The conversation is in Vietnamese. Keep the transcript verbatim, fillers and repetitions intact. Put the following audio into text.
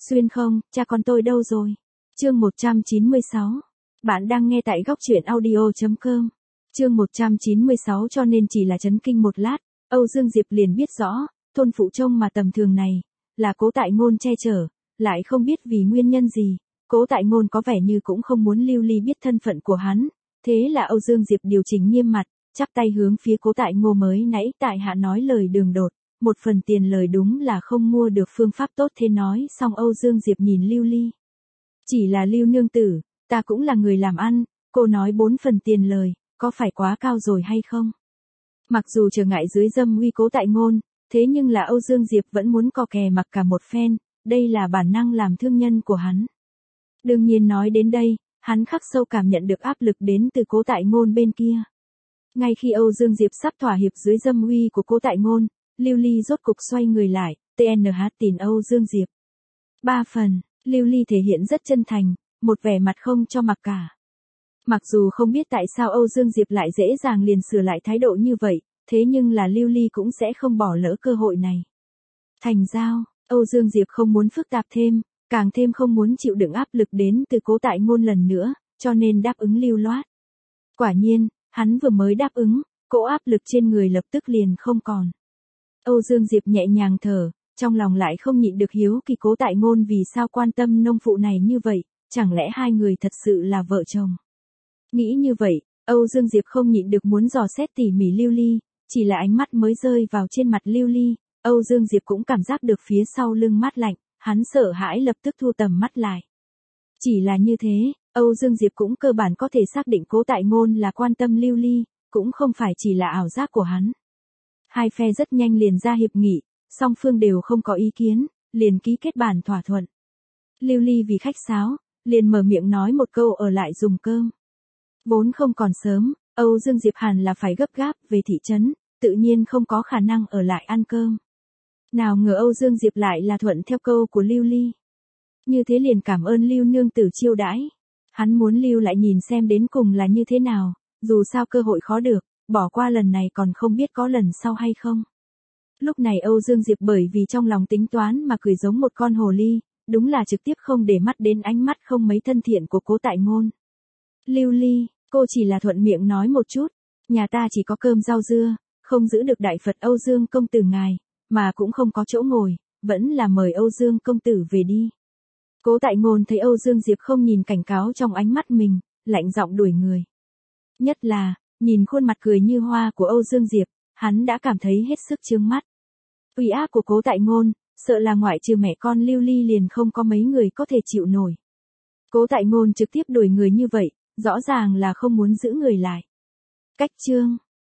Xuyên không, cha con tôi đâu rồi? Chương một trăm chín mươi sáu. Bạn đang nghe tại góc truyện audio chấm com. Chương một trăm chín mươi sáu cho nên chỉ là chấn kinh một lát, Âu Dương Diệp liền biết rõ, thôn phụ trông mà tầm thường này, là Cố Tại Ngôn che chở, lại không biết vì nguyên nhân gì, Cố Tại Ngôn có vẻ như cũng không muốn Lưu Ly biết thân phận của hắn, thế là Âu Dương Diệp điều chỉnh nghiêm mặt, chắp tay hướng phía Cố Tại Ngô mới nãy tại hạ nói lời đường đột, một phần tiền lời đúng là không mua được phương pháp tốt thế nói xong Âu Dương Diệp nhìn Lưu Ly. Chỉ là Lưu nương tử, ta cũng là người làm ăn, cô nói bốn phần tiền lời, có phải quá cao rồi hay không? Mặc dù trở ngại dưới dâm uy Cố Tại Ngôn, thế nhưng là Âu Dương Diệp vẫn muốn co kè mặc cả một phen, đây là bản năng làm thương nhân của hắn. Đương nhiên nói đến đây, hắn khắc sâu cảm nhận được áp lực đến từ Cố Tại Ngôn bên kia. Ngay khi Âu Dương Diệp sắp thỏa hiệp dưới dâm uy của Cố Tại Ngôn, Lưu Ly rốt cục xoay người lại, tê en hát tìm Âu Dương Diệp. Ba phần, Lưu Ly thể hiện rất chân thành, một vẻ mặt không cho mặc cả. Mặc dù không biết tại sao Âu Dương Diệp lại dễ dàng liền sửa lại thái độ như vậy, thế nhưng là Lưu Ly cũng sẽ không bỏ lỡ cơ hội này. Thành giao, Âu Dương Diệp không muốn phức tạp thêm, càng thêm không muốn chịu đựng áp lực đến từ Cố Tại Ngôn lần nữa, cho nên đáp ứng lưu loát. Quả nhiên, hắn vừa mới đáp ứng, cỗ áp lực trên người lập tức liền không còn. Âu Dương Diệp nhẹ nhàng thở, trong lòng lại không nhịn được hiếu kỳ Cố Tại Ngôn vì sao quan tâm nông phụ này như vậy, chẳng lẽ hai người thật sự là vợ chồng. Nghĩ như vậy, Âu Dương Diệp không nhịn được muốn dò xét tỉ mỉ Lưu Ly, chỉ là ánh mắt mới rơi vào trên mặt Lưu Ly, Âu Dương Diệp cũng cảm giác được phía sau lưng mát lạnh, hắn sợ hãi lập tức thu tầm mắt lại. Chỉ là như thế, Âu Dương Diệp cũng cơ bản có thể xác định Cố Tại Ngôn là quan tâm Lưu Ly, cũng không phải chỉ là ảo giác của hắn. Hai phe rất nhanh liền ra hiệp nghị, song phương đều không có ý kiến, liền ký kết bản thỏa thuận. Lưu Ly vì khách sáo, liền mở miệng nói một câu ở lại dùng cơm. Vốn không còn sớm, Âu Dương Diệp hẳn là phải gấp gáp về thị trấn, tự nhiên không có khả năng ở lại ăn cơm. Nào ngờ Âu Dương Diệp lại là thuận theo câu của Lưu Ly. Như thế liền cảm ơn Lưu nương tử chiêu đãi. Hắn muốn lưu lại nhìn xem đến cùng là như thế nào, dù sao cơ hội khó được, bỏ qua lần này còn không biết có lần sau hay không. Lúc này Âu Dương Diệp bởi vì trong lòng tính toán mà cười giống một con hồ ly, đúng là trực tiếp không để mắt đến ánh mắt không mấy thân thiện của Cố Tại Ngôn. Lưu Ly, cô chỉ là thuận miệng nói một chút, nhà ta chỉ có cơm rau dưa, không giữ được đại Phật Âu Dương công tử ngài, mà cũng không có chỗ ngồi, vẫn là mời Âu Dương công tử về đi. Cố Tại Ngôn thấy Âu Dương Diệp không nhìn cảnh cáo trong ánh mắt mình, lạnh giọng đuổi người. Nhất là, nhìn khuôn mặt cười như hoa của Âu Dương Diệp, hắn đã cảm thấy hết sức chướng mắt. Uy áp của Cố Tại Ngôn, sợ là ngoại trừ mẹ con Lưu Ly liền không có mấy người có thể chịu nổi. Cố Tại Ngôn trực tiếp đuổi người như vậy, rõ ràng là không muốn giữ người lại. Cách chương